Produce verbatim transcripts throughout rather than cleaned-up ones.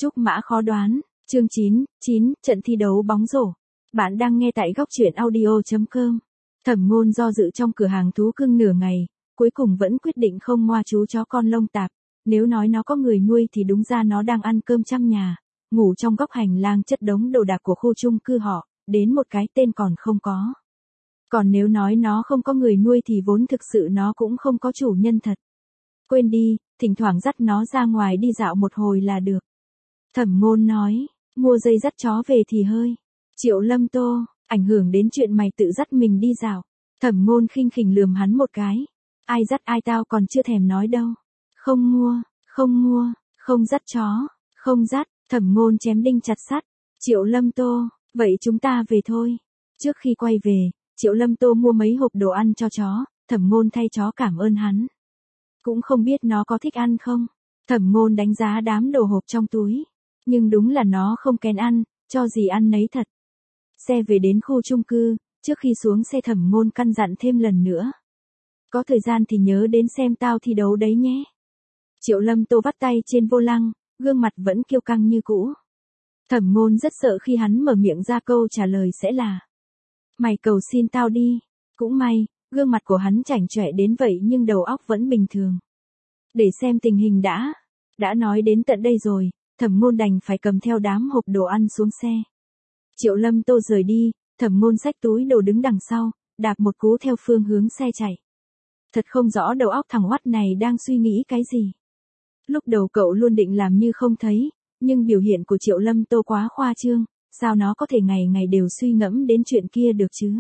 Trúc mã khó đoán, chương chín, chín, trận thi đấu bóng rổ. Bạn đang nghe tại góc truyện audio chấm com. Thẩm Ngôn do dự trong cửa hàng thú cưng nửa ngày, cuối cùng vẫn quyết định không moa chú chó con lông tạp. Nếu nói nó có người nuôi thì đúng ra nó đang ăn cơm trăm nhà, ngủ trong góc hành lang chất đống đồ đạc của khu chung cư họ, đến một cái tên còn không có. Còn nếu nói nó không có người nuôi thì vốn thực sự nó cũng không có chủ nhân thật. Quên đi, thỉnh thoảng dắt nó ra ngoài đi dạo một hồi là được. Thẩm Ngôn nói, mua dây dắt chó về thì hơi. Triệu Lâm Tô, ảnh hưởng đến chuyện mày tự dắt mình đi dạo. Thẩm Ngôn khinh khỉnh lườm hắn một cái. Ai dắt ai tao còn chưa thèm nói đâu. Không mua, không mua, không dắt chó, không dắt. Thẩm Ngôn chém đinh chặt sắt. Triệu Lâm Tô, vậy chúng ta về thôi. Trước khi quay về, Triệu Lâm Tô mua mấy hộp đồ ăn cho chó. Thẩm Ngôn thay chó cảm ơn hắn. Cũng không biết nó có thích ăn không. Thẩm Ngôn đánh giá đám đồ hộp trong túi. Nhưng đúng là nó không kén ăn, cho gì ăn nấy thật. Xe về đến khu chung cư, trước khi xuống xe Thẩm Ngôn căn dặn thêm lần nữa. Có thời gian thì nhớ đến xem tao thi đấu đấy nhé. Triệu Lâm Tô vắt tay trên vô lăng, gương mặt vẫn kiêu căng như cũ. Thẩm Ngôn rất sợ khi hắn mở miệng ra câu trả lời sẽ là: mày cầu xin tao đi. Cũng may, gương mặt của hắn chảnh chọe đến vậy nhưng đầu óc vẫn bình thường. Để xem tình hình đã. Đã nói đến tận đây rồi, Thẩm Ngôn đành phải cầm theo đám hộp đồ ăn xuống xe. Triệu Lâm Tô rời đi, Thẩm Ngôn xách túi đồ đứng đằng sau, đạp một cú theo phương hướng xe chạy. Thật không rõ đầu óc thằng oắt này đang suy nghĩ cái gì. Lúc đầu cậu luôn định làm như không thấy, nhưng biểu hiện của Triệu Lâm Tô quá khoa trương, sao nó có thể ngày ngày đều suy ngẫm đến chuyện kia được chứ?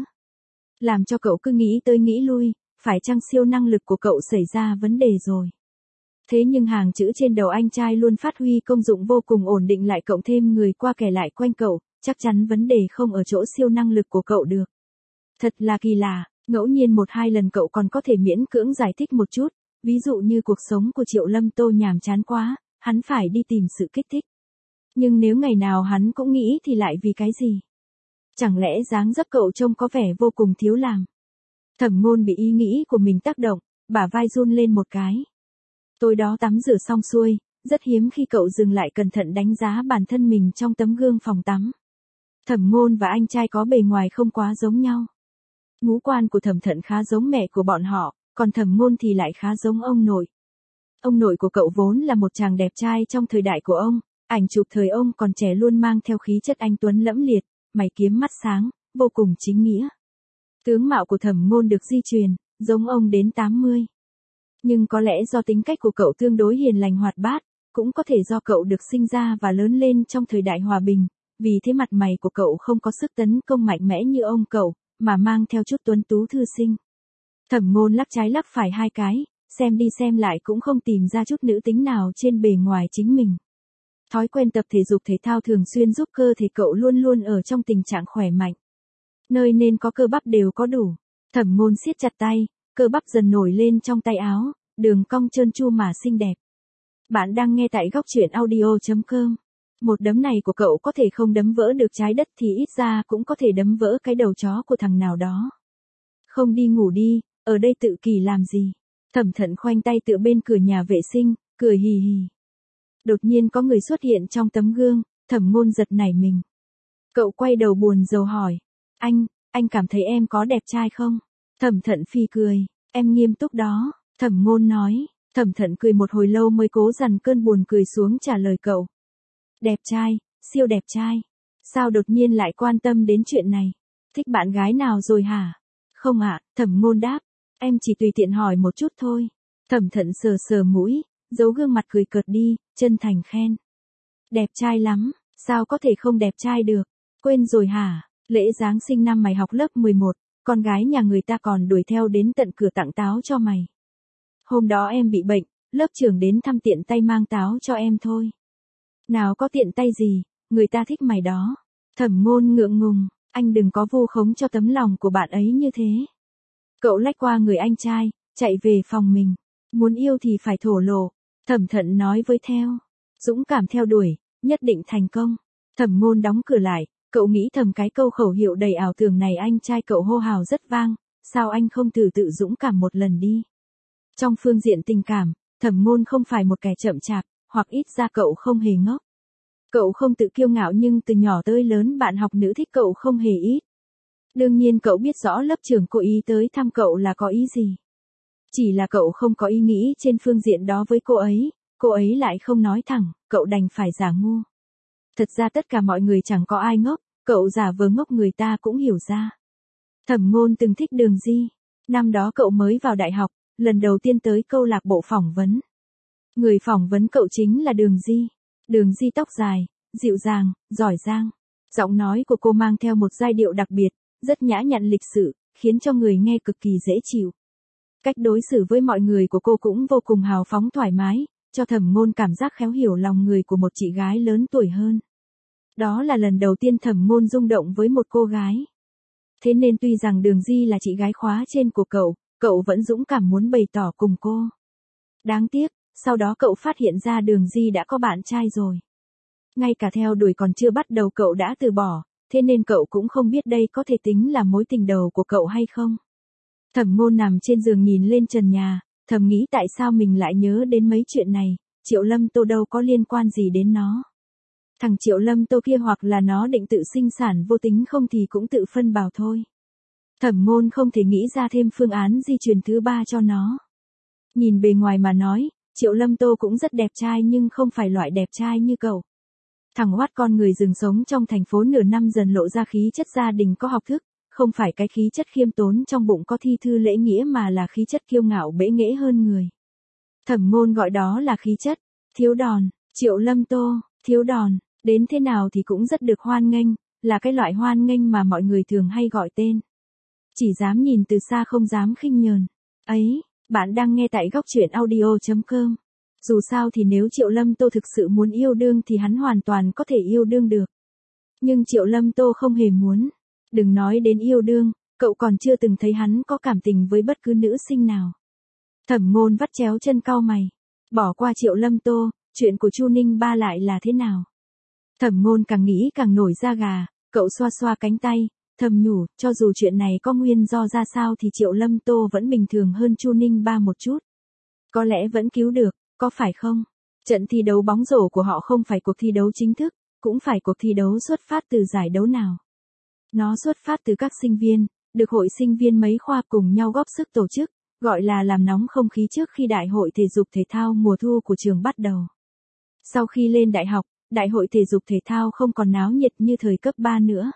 Làm cho cậu cứ nghĩ tới nghĩ lui, phải chăng siêu năng lực của cậu xảy ra vấn đề rồi? Thế nhưng hàng chữ trên đầu anh trai luôn phát huy công dụng vô cùng ổn định lại cộng thêm người qua kẻ lại quanh cậu, chắc chắn vấn đề không ở chỗ siêu năng lực của cậu được. Thật là kỳ lạ, ngẫu nhiên một hai lần cậu còn có thể miễn cưỡng giải thích một chút, ví dụ như cuộc sống của Triệu Lâm Tô nhàm chán quá, hắn phải đi tìm sự kích thích. Nhưng nếu ngày nào hắn cũng nghĩ thì lại vì cái gì? Chẳng lẽ dáng dấp cậu trông có vẻ vô cùng thiếu làm? Thẩm Ngôn bị ý nghĩ của mình tác động, bả vai run lên một cái. Tối đó tắm rửa xong xuôi, rất hiếm khi cậu dừng lại cẩn thận đánh giá bản thân mình trong tấm gương phòng tắm. Thẩm Ngôn và anh trai có bề ngoài không quá giống nhau. Ngũ quan của Thẩm Thận khá giống mẹ của bọn họ, còn Thẩm Ngôn thì lại khá giống ông nội. Ông nội của cậu vốn là một chàng đẹp trai trong thời đại của ông, ảnh chụp thời ông còn trẻ luôn mang theo khí chất anh tuấn lẫm liệt, mày kiếm mắt sáng, vô cùng chính nghĩa. Tướng mạo của Thẩm Ngôn được di truyền, giống ông đến tám mươi. Nhưng có lẽ do tính cách của cậu tương đối hiền lành hoạt bát, cũng có thể do cậu được sinh ra và lớn lên trong thời đại hòa bình, vì thế mặt mày của cậu không có sức tấn công mạnh mẽ như ông cậu, mà mang theo chút tuấn tú thư sinh. Thẩm Ngôn lắc trái lắc phải hai cái, xem đi xem lại cũng không tìm ra chút nữ tính nào trên bề ngoài chính mình. Thói quen tập thể dục thể thao thường xuyên giúp cơ thể cậu luôn luôn ở trong tình trạng khỏe mạnh. Nơi nên có cơ bắp đều có đủ. Thẩm Ngôn siết chặt tay, cơ bắp dần nổi lên trong tay áo, đường cong trơn tru mà xinh đẹp. Bạn đang nghe tại góc truyện audio chấm com. Một đấm này của cậu có thể không đấm vỡ được trái đất thì ít ra cũng có thể đấm vỡ cái đầu chó của thằng nào đó. Không đi ngủ đi, ở đây tự kỷ làm gì? Thẩm Thận khoanh tay tựa bên cửa nhà vệ sinh, cười hì hì. Đột nhiên có người xuất hiện trong tấm gương, Thẩm Ngôn giật nảy mình. Cậu quay đầu buồn rầu hỏi, anh, anh cảm thấy em có đẹp trai không? Thẩm Thận phì cười, em nghiêm túc đó, Thẩm Ngôn nói. Thẩm Thận cười một hồi lâu mới cố dằn cơn buồn cười xuống trả lời cậu. Đẹp trai, siêu đẹp trai. Sao đột nhiên lại quan tâm đến chuyện này? Thích bạn gái nào rồi hả? Không ạ, Thẩm Ngôn đáp. Em chỉ tùy tiện hỏi một chút thôi. Thẩm Thận sờ sờ mũi, giấu gương mặt cười cợt đi, chân thành khen. Đẹp trai lắm, sao có thể không đẹp trai được? Quên rồi hả? Lễ Giáng sinh năm mày học lớp mười một, con gái nhà người ta còn đuổi theo đến tận cửa tặng táo cho mày. Hôm đó em bị bệnh, lớp trưởng đến thăm tiện tay mang táo cho em thôi. Nào có tiện tay gì, người ta thích mày đó. Thẩm Ngôn ngượng ngùng, anh đừng có vu khống cho tấm lòng của bạn ấy như thế. Cậu lách qua người anh trai, chạy về phòng mình. Muốn yêu thì phải thổ lộ. Thẩm Thận nói với theo. Dũng cảm theo đuổi, nhất định thành công. Thẩm Ngôn đóng cửa lại, cậu nghĩ thầm cái câu khẩu hiệu đầy ảo tưởng này anh trai cậu hô hào rất vang, sao anh không thử tự dũng cảm một lần đi. Trong phương diện tình cảm, Thẩm Ngôn không phải một kẻ chậm chạp, hoặc ít ra cậu không hề ngốc. Cậu không tự kiêu ngạo nhưng từ nhỏ tới lớn bạn học nữ thích cậu không hề ít. Đương nhiên cậu biết rõ lớp trưởng cố ý tới thăm cậu là có ý gì. Chỉ là cậu không có ý nghĩ trên phương diện đó với cô ấy, cô ấy lại không nói thẳng, cậu đành phải giả ngu. Thật ra tất cả mọi người chẳng có ai ngốc, cậu giả vờ ngốc người ta cũng hiểu ra. Thẩm Ngôn từng thích Đường Di. Năm đó cậu mới vào đại học, lần đầu tiên tới câu lạc bộ phỏng vấn. Người phỏng vấn cậu chính là Đường Di. Đường Di tóc dài, dịu dàng, giỏi giang. Giọng nói của cô mang theo một giai điệu đặc biệt, rất nhã nhặn lịch sự, khiến cho người nghe cực kỳ dễ chịu. Cách đối xử với mọi người của cô cũng vô cùng hào phóng thoải mái, cho Thẩm Ngôn cảm giác khéo hiểu lòng người của một chị gái lớn tuổi hơn. Đó là lần đầu tiên Thẩm Ngôn rung động với một cô gái. Thế nên tuy rằng Đường Di là chị gái khóa trên của cậu, cậu vẫn dũng cảm muốn bày tỏ cùng cô. Đáng tiếc, sau đó cậu phát hiện ra Đường Di đã có bạn trai rồi. Ngay cả theo đuổi còn chưa bắt đầu cậu đã từ bỏ, thế nên cậu cũng không biết đây có thể tính là mối tình đầu của cậu hay không. Thẩm Ngôn nằm trên giường nhìn lên trần nhà, thầm nghĩ tại sao mình lại nhớ đến mấy chuyện này, Triệu Lâm Tô đâu có liên quan gì đến nó. Thằng Triệu Lâm Tô kia hoặc là nó định tự sinh sản vô tính không thì cũng tự phân bào thôi. Thẩm Ngôn không thể nghĩ ra thêm phương án di truyền thứ ba cho nó. Nhìn bề ngoài mà nói, Triệu Lâm Tô cũng rất đẹp trai nhưng không phải loại đẹp trai như cậu. Thằng oát con người rừng sống trong thành phố nửa năm dần lộ ra khí chất gia đình có học thức, không phải cái khí chất khiêm tốn trong bụng có thi thư lễ nghĩa mà là khí chất kiêu ngạo bẽ nghễ hơn người. Thẩm Ngôn gọi đó là khí chất, thiếu đòn, Triệu Lâm Tô, thiếu đòn, đến thế nào thì cũng rất được hoan nghênh, là cái loại hoan nghênh mà mọi người thường hay gọi tên. Chỉ dám nhìn từ xa không dám khinh nhờn. Ấy, bạn đang nghe tại góc truyện audio chấm com. Dù sao thì nếu Triệu Lâm Tô thực sự muốn yêu đương thì hắn hoàn toàn có thể yêu đương được. Nhưng Triệu Lâm Tô không hề muốn. Đừng nói đến yêu đương, cậu còn chưa từng thấy hắn có cảm tình với bất cứ nữ sinh nào. Thẩm Ngôn vắt chéo chân cau mày. Bỏ qua Triệu Lâm Tô, chuyện của Chu Ninh Ba lại là thế nào? Thẩm Ngôn càng nghĩ càng nổi da gà, cậu xoa xoa cánh tay, thầm nhủ, cho dù chuyện này có nguyên do ra sao thì Triệu Lâm Tô vẫn bình thường hơn Chu Ninh Ba một chút. Có lẽ vẫn cứu được, có phải không? Trận thi đấu bóng rổ của họ không phải cuộc thi đấu chính thức, cũng phải cuộc thi đấu xuất phát từ giải đấu nào. Nó xuất phát từ các sinh viên, được hội sinh viên mấy khoa cùng nhau góp sức tổ chức, gọi là làm nóng không khí trước khi đại hội thể dục thể thao mùa thu của trường bắt đầu. Sau khi lên đại học, đại hội thể dục thể thao không còn náo nhiệt như thời cấp ba nữa.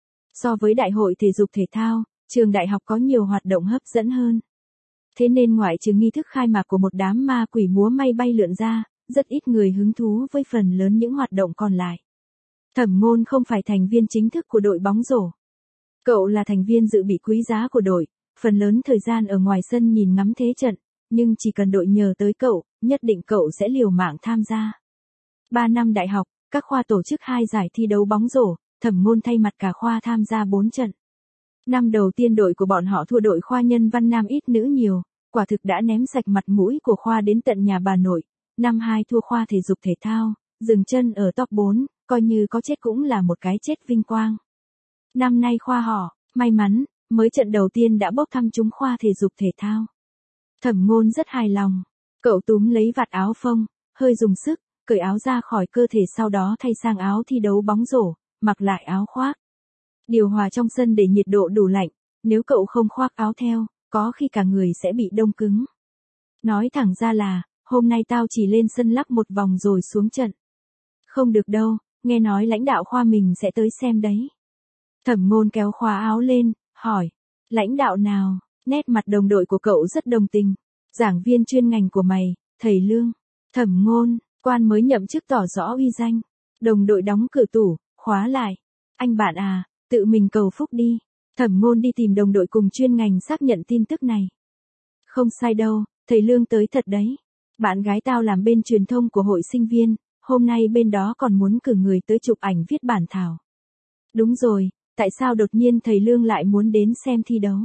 So với đại hội thể dục thể thao, trường đại học có nhiều hoạt động hấp dẫn hơn. Thế nên ngoại trừ nghi thức khai mạc của một đám ma quỷ múa may bay lượn ra, rất ít người hứng thú với phần lớn những hoạt động còn lại. Thẩm Ngôn không phải thành viên chính thức của đội bóng rổ. Cậu là thành viên dự bị quý giá của đội, phần lớn thời gian ở ngoài sân nhìn ngắm thế trận, nhưng chỉ cần đội nhờ tới cậu, nhất định cậu sẽ liều mạng tham gia. Ba năm đại học, các khoa tổ chức hai giải thi đấu bóng rổ, Thẩm Ngôn thay mặt cả khoa tham gia bốn trận. Năm đầu tiên đội của bọn họ thua đội khoa nhân văn nam ít nữ nhiều, quả thực đã ném sạch mặt mũi của khoa đến tận nhà bà nội. Năm hai thua khoa thể dục thể thao, dừng chân ở top bốn, coi như có chết cũng là một cái chết vinh quang. Năm nay khoa họ, may mắn, mới trận đầu tiên đã bốc thăm trúng khoa thể dục thể thao. Thẩm Ngôn rất hài lòng, cậu túm lấy vạt áo phông, hơi dùng sức, cởi áo ra khỏi cơ thể sau đó thay sang áo thi đấu bóng rổ, mặc lại áo khoác. Điều hòa trong sân để nhiệt độ đủ lạnh, nếu cậu không khoác áo theo, có khi cả người sẽ bị đông cứng. Nói thẳng ra là, hôm nay tao chỉ lên sân lắc một vòng rồi xuống trận. Không được đâu, nghe nói lãnh đạo khoa mình sẽ tới xem đấy. Thẩm Ngôn kéo khóa áo lên, hỏi, lãnh đạo nào? Nét mặt đồng đội của cậu rất đồng tình. Giảng viên chuyên ngành của mày, thầy Lương. Thẩm Ngôn, quan mới nhậm chức tỏ rõ uy danh. Đồng đội đóng cửa tủ, khóa lại. Anh bạn à, tự mình cầu phúc đi. Thẩm Ngôn đi tìm đồng đội cùng chuyên ngành xác nhận tin tức này. Không sai đâu, thầy Lương tới thật đấy. Bạn gái tao làm bên truyền thông của hội sinh viên, hôm nay bên đó còn muốn cử người tới chụp ảnh viết bản thảo. Đúng rồi, tại sao đột nhiên thầy Lương lại muốn đến xem thi đấu?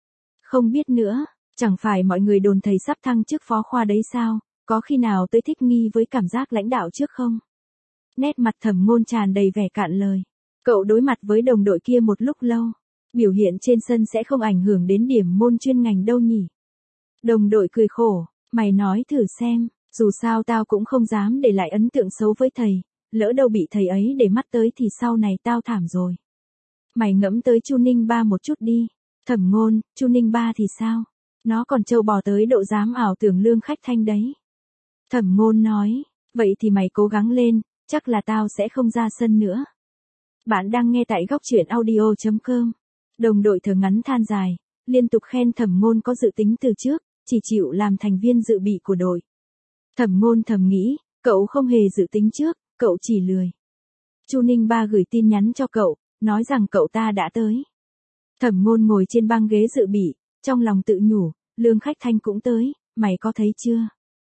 Không biết nữa, chẳng phải mọi người đồn thầy sắp thăng chức phó khoa đấy sao, có khi nào tới thích nghi với cảm giác lãnh đạo trước không? Nét mặt Thẩm Ngôn tràn đầy vẻ cạn lời. Cậu đối mặt với đồng đội kia một lúc lâu, biểu hiện trên sân sẽ không ảnh hưởng đến điểm môn chuyên ngành đâu nhỉ? Đồng đội cười khổ, mày nói thử xem, dù sao tao cũng không dám để lại ấn tượng xấu với thầy, lỡ đâu bị thầy ấy để mắt tới thì sau này tao thảm rồi. Mày ngẫm tới Chu Ninh Ba một chút đi. Thẩm Ngôn, Chu Ninh Ba thì sao? Nó còn trâu bò tới độ dám ảo tưởng Lương Khách Thanh đấy. Thẩm Ngôn nói, vậy thì mày cố gắng lên, chắc là tao sẽ không ra sân nữa. Bạn đang nghe tại góc truyện audio chấm com. Đồng đội thở ngắn than dài, liên tục khen Thẩm Ngôn có dự tính từ trước, chỉ chịu làm thành viên dự bị của đội. Thẩm Ngôn thầm nghĩ, cậu không hề dự tính trước, cậu chỉ lười. Chu Ninh Ba gửi tin nhắn cho cậu, nói rằng cậu ta đã tới. Thẩm Ngôn ngồi trên băng ghế dự bị, trong lòng tự nhủ, Lương Khách Thanh cũng tới, mày có thấy chưa?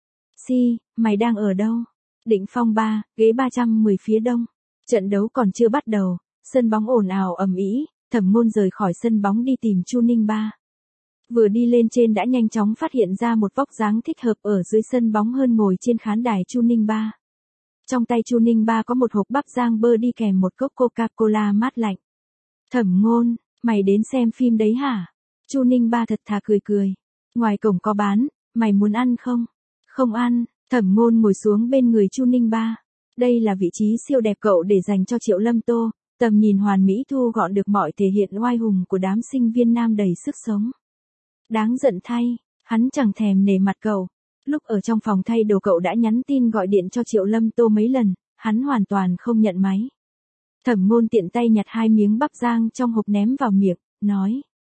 Si, mày đang ở đâu? Định Phong ba, ghế ba trăm mười phía đông. Trận đấu còn chưa bắt đầu, sân bóng ồn ào ầm ĩ, Thẩm Ngôn rời khỏi sân bóng đi tìm Chu Ninh Ba. Vừa đi lên trên đã nhanh chóng phát hiện ra một vóc dáng thích hợp ở dưới sân bóng hơn ngồi trên khán đài Chu Ninh Ba. Trong tay Chu Ninh Ba có một hộp bắp rang bơ đi kèm một cốc Coca-Cola mát lạnh. Thẩm Ngôn, mày đến xem phim đấy hả? Chu Ninh Ba thật thà cười cười. Ngoài cổng có bán, mày muốn ăn không? Không ăn. Thẩm Ngôn ngồi xuống bên người Chu Ninh Ba. Đây là vị trí siêu đẹp cậu để dành cho Triệu Lâm Tô, tầm nhìn hoàn mỹ thu gọn được mọi thể hiện oai hùng của đám sinh viên nam đầy sức sống. Đáng giận thay, hắn chẳng thèm nể mặt cậu. Lúc ở trong phòng thay đồ cậu đã nhắn tin gọi điện cho Triệu Lâm Tô mấy lần, hắn hoàn toàn không nhận máy. Thẩm Ngôn tiện tay nhặt hai miếng bắp rang trong hộp ném vào miệng, nói.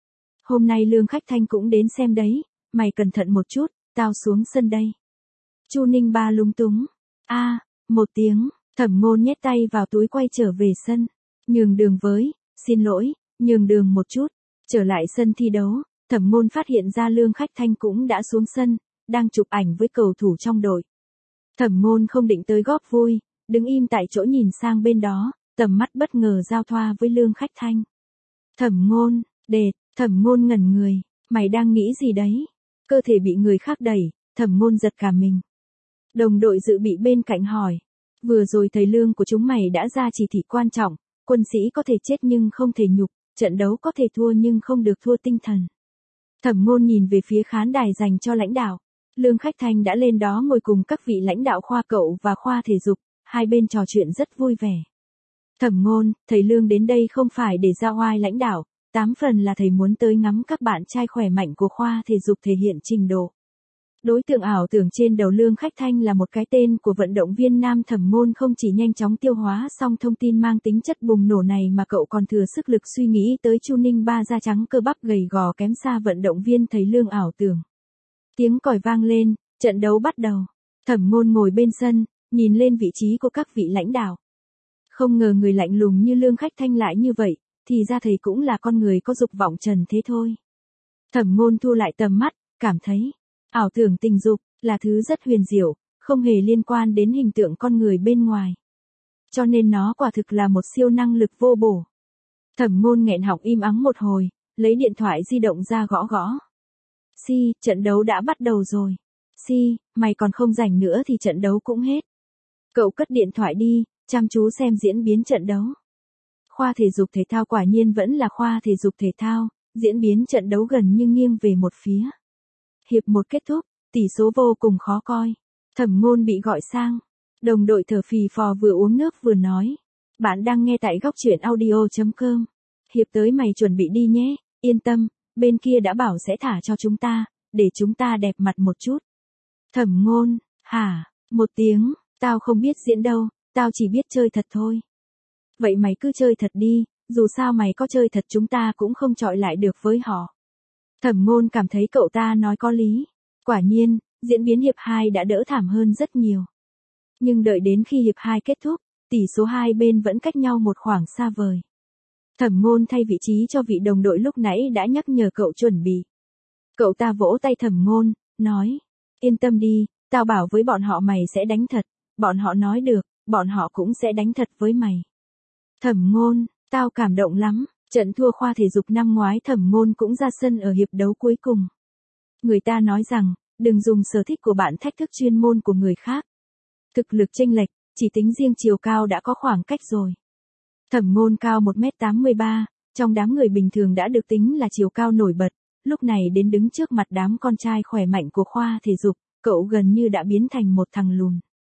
Hôm nay Lương Khách Thanh cũng đến xem đấy, mày cẩn thận một chút, tao xuống sân đây. Chu Ninh Ba lúng túng. A, à, một tiếng, Thẩm Ngôn nhét tay vào túi quay trở về sân. Nhường đường với, xin lỗi, nhường đường một chút. Trở lại sân thi đấu, Thẩm Ngôn phát hiện ra Lương Khách Thanh cũng đã xuống sân, đang chụp ảnh với cầu thủ trong đội. Thẩm Ngôn không định tới góp vui, đứng im tại chỗ nhìn sang bên đó, tầm mắt bất ngờ giao thoa với Lương Khách Thanh. Thẩm Ngôn, đệt, Thẩm Ngôn ngẩn người, mày đang nghĩ gì đấy? Cơ thể bị người khác đẩy, Thẩm Ngôn giật cả mình. Đồng đội dự bị bên cạnh hỏi, vừa rồi thầy Lương của chúng mày đã ra chỉ thị quan trọng, quân sĩ có thể chết nhưng không thể nhục, trận đấu có thể thua nhưng không được thua tinh thần. Thẩm Ngôn nhìn về phía khán đài dành cho lãnh đạo. Lương Khách Thanh đã lên đó ngồi cùng các vị lãnh đạo khoa cậu và khoa thể dục, hai bên trò chuyện rất vui vẻ. Thẩm Ngôn, thầy Lương đến đây không phải để ra oai lãnh đạo, tám phần là thầy muốn tới ngắm các bạn trai khỏe mạnh của khoa thể dục thể hiện trình độ. Đối tượng ảo tưởng trên đầu Lương Khách Thanh là một cái tên của vận động viên nam. Thẩm Ngôn không chỉ nhanh chóng tiêu hóa xong thông tin mang tính chất bùng nổ này mà cậu còn thừa sức lực suy nghĩ tới Chu Ninh Ba da trắng cơ bắp gầy gò kém xa vận động viên thầy Lương ảo tưởng. Tiếng còi vang lên, trận đấu bắt đầu. Thẩm Ngôn ngồi bên sân, nhìn lên vị trí của các vị lãnh đạo. Không ngờ người lạnh lùng như Lương Khách Thanh lại như vậy, thì ra thầy cũng là con người có dục vọng trần thế thôi. Thẩm Ngôn thu lại tầm mắt, cảm thấy, ảo tưởng tình dục là thứ rất huyền diệu, không hề liên quan đến hình tượng con người bên ngoài. Cho nên nó quả thực là một siêu năng lực vô bổ. Thẩm Ngôn nghẹn họng im ắng một hồi, lấy điện thoại di động ra gõ gõ. Si, trận đấu đã bắt đầu rồi. Si, mày còn không rảnh nữa thì trận đấu cũng hết. Cậu cất điện thoại đi, chăm chú xem diễn biến trận đấu. Khoa thể dục thể thao quả nhiên vẫn là khoa thể dục thể thao, diễn biến trận đấu gần như nghiêng về một phía. Hiệp một kết thúc, tỷ số vô cùng khó coi. Thẩm Ngôn bị gọi sang. Đồng đội thở phì phò vừa uống nước vừa nói. Bạn đang nghe tại góc truyện audio chấm com. Hiệp tới mày chuẩn bị đi nhé, yên tâm, bên kia đã bảo sẽ thả cho chúng ta, để chúng ta đẹp mặt một chút. Thẩm Ngôn, hả, một tiếng, tao không biết diễn đâu, tao chỉ biết chơi thật thôi. Vậy mày cứ chơi thật đi, dù sao mày có chơi thật chúng ta cũng không chọi lại được với họ. Thẩm Ngôn cảm thấy cậu ta nói có lý. Quả nhiên, diễn biến hiệp hai đã đỡ thảm hơn rất nhiều. Nhưng đợi đến khi hiệp hai kết thúc, tỷ số hai bên vẫn cách nhau một khoảng xa vời. Thẩm Ngôn thay vị trí cho vị đồng đội lúc nãy đã nhắc nhở cậu chuẩn bị. Cậu ta vỗ tay Thẩm Ngôn, nói, yên tâm đi, tao bảo với bọn họ mày sẽ đánh thật, bọn họ nói được, bọn họ cũng sẽ đánh thật với mày. Thẩm Ngôn, tao cảm động lắm. Trận thua khoa thể dục năm ngoái Thẩm Ngôn cũng ra sân ở hiệp đấu cuối cùng. Người ta nói rằng, đừng dùng sở thích của bạn thách thức chuyên môn của người khác. Thực lực chênh lệch, chỉ tính riêng chiều cao đã có khoảng cách rồi. Thẩm Ngôn cao một mét tám mươi ba, trong đám người bình thường đã được tính là chiều cao nổi bật, lúc này đến đứng trước mặt đám con trai khỏe mạnh của khoa thể dục, cậu gần như đã biến thành một thằng lùn.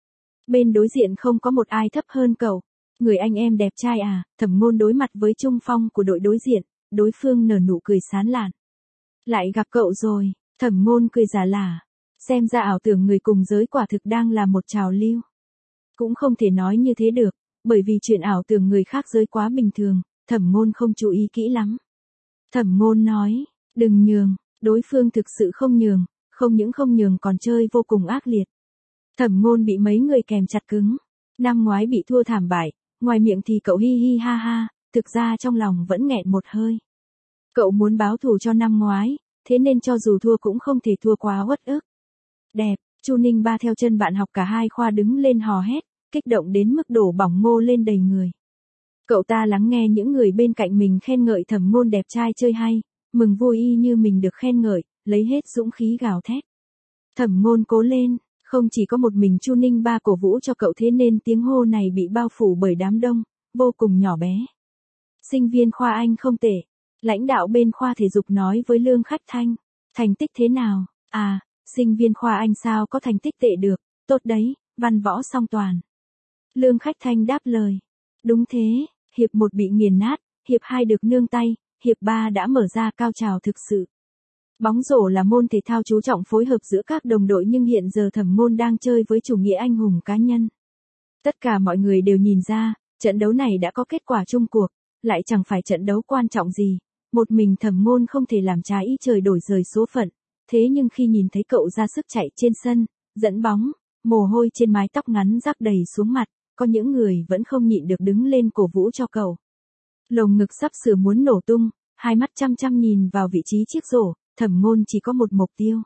Bên đối diện không có một ai thấp hơn cậu. Người anh em đẹp trai à, Thẩm Ngôn đối mặt với trung phong của đội đối diện, đối phương nở nụ cười sán lạn. Lại gặp cậu rồi, Thẩm Ngôn cười giả lả. Xem ra ảo tưởng người cùng giới quả thực đang là một trào lưu. Cũng không thể nói như thế được, bởi vì chuyện ảo tưởng người khác giới quá bình thường, Thẩm Ngôn không chú ý kỹ lắm. Thẩm Ngôn nói, đừng nhường, đối phương thực sự không nhường, không những không nhường còn chơi vô cùng ác liệt. Thẩm Ngôn bị mấy người kèm chặt cứng. Năm ngoái bị thua thảm bại, ngoài miệng thì cậu hi hi ha ha, thực ra trong lòng vẫn nghẹn một hơi. Cậu muốn báo thù cho năm ngoái, thế nên cho dù thua cũng không thể thua quá uất ức. Đẹp, Chu Ninh Ba theo chân bạn học cả hai khoa đứng lên hò hét, kích động đến mức đổ bỏng mô lên đầy người. Cậu ta lắng nghe những người bên cạnh mình khen ngợi Thẩm Ngôn đẹp trai chơi hay, mừng vui y như mình được khen ngợi, lấy hết dũng khí gào thét. Thẩm Ngôn cố lên, không chỉ có một mình Chu Ninh Ba cổ vũ cho cậu thế nên tiếng hô này bị bao phủ bởi đám đông, vô cùng nhỏ bé. Sinh viên khoa Anh không tệ. Lãnh đạo bên khoa thể dục nói với Lương Khách Thanh, thành tích thế nào? À, sinh viên khoa Anh sao có thành tích tệ được, tốt đấy, văn võ song toàn. Lương Khách Thanh đáp lời, đúng thế, hiệp một bị nghiền nát, hiệp hai được nương tay, hiệp ba đã mở ra cao trào thực sự. Bóng rổ là môn thể thao chú trọng phối hợp giữa các đồng đội nhưng hiện giờ Thẩm Ngôn đang chơi với chủ nghĩa anh hùng cá nhân. Tất cả mọi người đều nhìn ra, trận đấu này đã có kết quả chung cuộc, lại chẳng phải trận đấu quan trọng gì. Một mình Thẩm Ngôn không thể làm trái ý trời đổi rời số phận, thế nhưng khi nhìn thấy cậu ra sức chạy trên sân, dẫn bóng, mồ hôi trên mái tóc ngắn rắc đầy xuống mặt, có những người vẫn không nhịn được đứng lên cổ vũ cho cậu. Lồng ngực sắp sửa muốn nổ tung, hai mắt chăm chăm nhìn vào vị trí chiếc rổ, Thẩm Ngôn chỉ có một mục tiêu.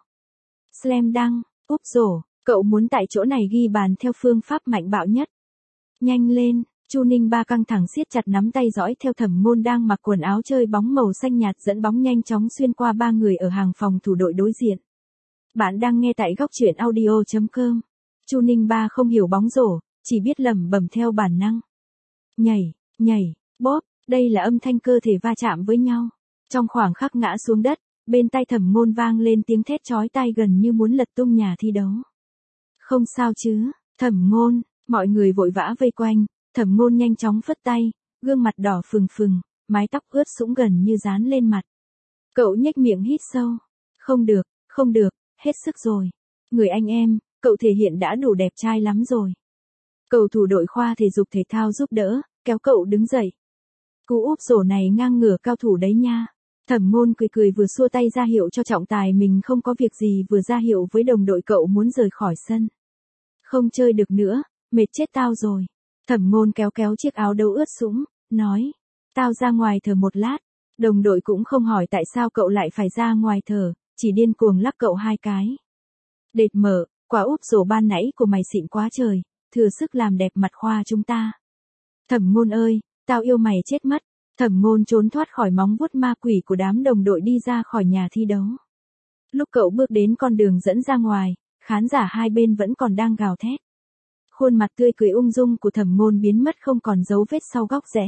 Slam dunk, úp rổ, cậu muốn tại chỗ này ghi bàn theo phương pháp mạnh bạo nhất. Nhanh lên, Chu Ninh Ba căng thẳng siết chặt nắm tay dõi theo Thẩm Ngôn đang mặc quần áo chơi bóng màu xanh nhạt dẫn bóng nhanh chóng xuyên qua ba người ở hàng phòng thủ đội đối diện. Bạn đang nghe tại góc truyện audio chấm com. Chu Ninh Ba không hiểu bóng rổ, chỉ biết lẩm bẩm theo bản năng. Nhảy, nhảy, bóp, đây là âm thanh cơ thể va chạm với nhau. Trong khoảng khắc ngã xuống đất, bên tai Thẩm Ngôn vang lên tiếng thét chói tai gần như muốn lật tung nhà thi đấu. Không sao chứ, Thẩm Ngôn, mọi người vội vã vây quanh, Thẩm Ngôn nhanh chóng phất tay, gương mặt đỏ phừng phừng, mái tóc ướt sũng gần như dán lên mặt. Cậu nhếch miệng hít sâu. Không được, không được, hết sức rồi. Người anh em, cậu thể hiện đã đủ đẹp trai lắm rồi. Cầu thủ đội khoa thể dục thể thao giúp đỡ, kéo cậu đứng dậy. Cú úp rổ này ngang ngửa cao thủ đấy nha. Thẩm Ngôn cười cười vừa xua tay ra hiệu cho trọng tài mình không có việc gì vừa ra hiệu với đồng đội cậu muốn rời khỏi sân. Không chơi được nữa, mệt chết tao rồi. Thẩm Ngôn kéo kéo chiếc áo đấu ướt sũng, nói, tao ra ngoài thở một lát. Đồng đội cũng không hỏi tại sao cậu lại phải ra ngoài thở, chỉ điên cuồng lắc cậu hai cái. Đệt mở, quả úp rổ ban nãy của mày xịn quá trời, thừa sức làm đẹp mặt khoa chúng ta. Thẩm Ngôn ơi, tao yêu mày chết mất. Thẩm Ngôn trốn thoát khỏi móng vuốt ma quỷ của đám đồng đội đi ra khỏi nhà thi đấu. Lúc cậu bước đến con đường dẫn ra ngoài, khán giả hai bên vẫn còn đang gào thét. Khuôn mặt tươi cười ung dung của Thẩm Ngôn biến mất không còn dấu vết sau góc rẽ.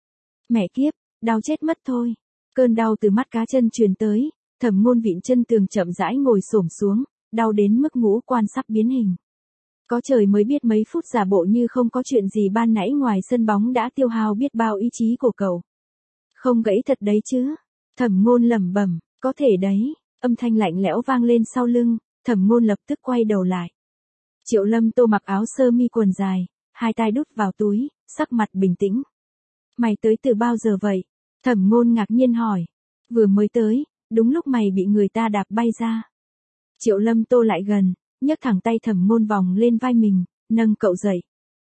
Mẹ kiếp, đau chết mất thôi. Cơn đau từ mắt cá chân truyền tới, Thẩm Ngôn vịn chân tường chậm rãi ngồi xổm xuống, đau đến mức ngũ quan sắp biến hình. Có trời mới biết mấy phút giả bộ như không có chuyện gì ban nãy ngoài sân bóng đã tiêu hao biết bao ý chí của cậu. Không gãy thật đấy chứ. Thẩm Ngôn lẩm bẩm, có thể đấy. Âm thanh lạnh lẽo vang lên sau lưng, Thẩm Ngôn lập tức quay đầu lại. Triệu Lâm Tô mặc áo sơ mi quần dài, hai tay đút vào túi, sắc mặt bình tĩnh. Mày tới từ bao giờ vậy? Thẩm Ngôn ngạc nhiên hỏi. Vừa mới tới, đúng lúc mày bị người ta đạp bay ra. Triệu Lâm Tô lại gần, nhấc thẳng tay Thẩm Ngôn vòng lên vai mình, nâng cậu dậy.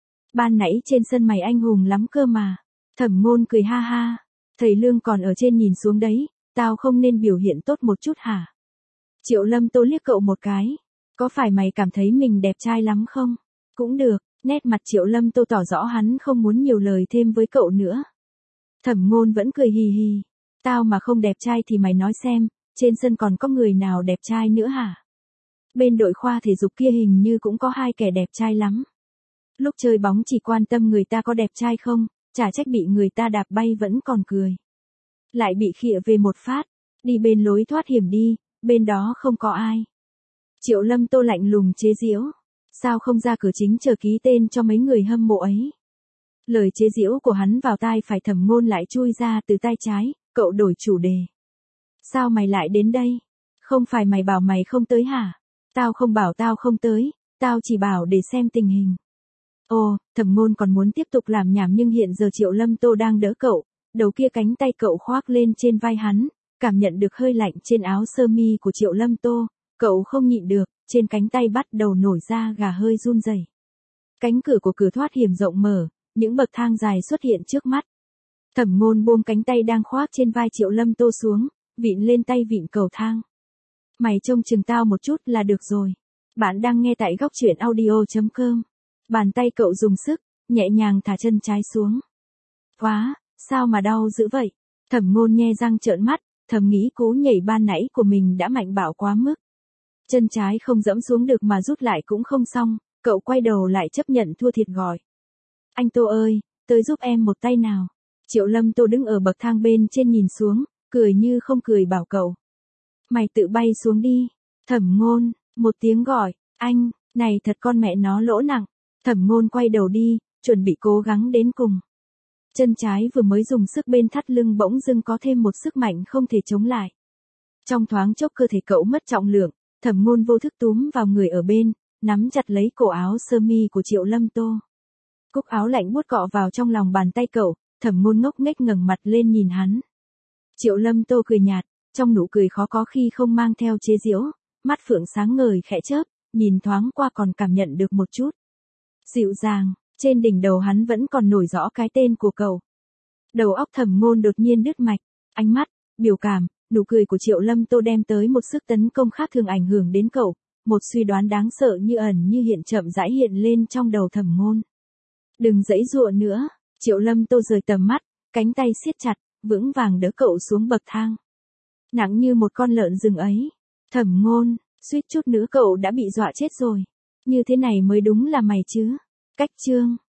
Ban nãy trên sân mày anh hùng lắm cơ mà. Thẩm Ngôn cười ha ha. Thầy Lương còn ở trên nhìn xuống đấy, tao không nên biểu hiện tốt một chút hả? Triệu Lâm Tô liếc cậu một cái. Có phải mày cảm thấy mình đẹp trai lắm không? Cũng được, nét mặt Triệu Lâm Tô tỏ rõ hắn không muốn nhiều lời thêm với cậu nữa. Thẩm Ngôn vẫn cười hì hì. Tao mà không đẹp trai thì mày nói xem, trên sân còn có người nào đẹp trai nữa hả? Bên đội khoa thể dục kia hình như cũng có hai kẻ đẹp trai lắm. Lúc chơi bóng chỉ quan tâm người ta có đẹp trai không, chả trách bị người ta đạp bay vẫn còn cười. Lại bị khịa về một phát, đi bên lối thoát hiểm đi, bên đó không có ai. Triệu Lâm Tô lạnh lùng chế giễu. Sao không ra cửa chính chờ ký tên cho mấy người hâm mộ ấy. Lời chế giễu của hắn vào tai phải Thẩm Ngôn lại chui ra từ tai trái, cậu đổi chủ đề. Sao mày lại đến đây? Không phải mày bảo mày không tới hả? Tao không bảo tao không tới, tao chỉ bảo để xem tình hình. Ồ, Thẩm Ngôn còn muốn tiếp tục làm nhảm nhưng hiện giờ Triệu Lâm Tô đang đỡ cậu, đầu kia cánh tay cậu khoác lên trên vai hắn, cảm nhận được hơi lạnh trên áo sơ mi của Triệu Lâm Tô, cậu không nhịn được, trên cánh tay bắt đầu nổi ra gà hơi run rẩy. Cánh cửa của cửa thoát hiểm rộng mở, những bậc thang dài xuất hiện trước mắt. Thẩm Ngôn buông cánh tay đang khoác trên vai Triệu Lâm Tô xuống, vịn lên tay vịn cầu thang. Mày trông chừng tao một chút là được rồi. Bạn đang nghe tại góc truyện audio chấm com. Bàn tay cậu dùng sức, nhẹ nhàng thả chân trái xuống. Quá, sao mà đau dữ vậy? Thẩm Ngôn nhe răng trợn mắt, thầm nghĩ cú nhảy ban nãy của mình đã mạnh bạo quá mức. Chân trái không dẫm xuống được mà rút lại cũng không xong, cậu quay đầu lại chấp nhận thua thiệt gọi. Anh Tô ơi, tới giúp em một tay nào. Triệu Lâm Tô đứng ở bậc thang bên trên nhìn xuống, cười như không cười bảo cậu. Mày tự bay xuống đi. Thẩm Ngôn, một tiếng gọi, anh, này thật con mẹ nó lỗ nặng. Thẩm Ngôn quay đầu đi, chuẩn bị cố gắng đến cùng. Chân trái vừa mới dùng sức bên thắt lưng bỗng dưng có thêm một sức mạnh không thể chống lại. Trong thoáng chốc cơ thể cậu mất trọng lượng, Thẩm Ngôn vô thức túm vào người ở bên, nắm chặt lấy cổ áo sơ mi của Triệu Lâm Tô. Cúc áo lạnh buốt cọ vào trong lòng bàn tay cậu, Thẩm Ngôn ngốc nghếch ngẩng mặt lên nhìn hắn. Triệu Lâm Tô cười nhạt, trong nụ cười khó có khi không mang theo chế giễu, mắt phượng sáng ngời khẽ chớp, nhìn thoáng qua còn cảm nhận được một chút dịu dàng, trên đỉnh đầu hắn vẫn còn nổi rõ cái tên của cậu. Đầu óc Thẩm Ngôn đột nhiên đứt mạch, ánh mắt, biểu cảm, nụ cười của Triệu Lâm Tô đem tới một sức tấn công khác thường ảnh hưởng đến cậu, một suy đoán đáng sợ như ẩn như hiện chậm rãi hiện lên trong đầu Thẩm Ngôn. Đừng giãy giụa nữa, Triệu Lâm Tô rời tầm mắt, cánh tay siết chặt, vững vàng đỡ cậu xuống bậc thang. Nặng như một con lợn rừng ấy. Thẩm Ngôn, suýt chút nữa cậu đã bị dọa chết rồi. Như thế này mới đúng là mày chứ. Cách chương